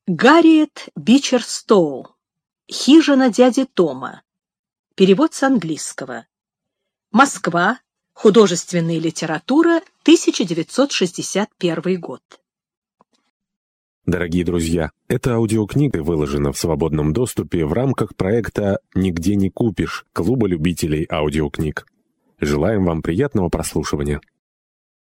Гарриет Бичер Стоул. «Хижина дяди Тома». Перевод с английского. Москва. Художественная литература. 1961 год. Дорогие друзья, эта аудиокнига выложена в свободном доступе в рамках проекта «Нигде не купишь» Клуба любителей аудиокниг. Желаем вам приятного прослушивания.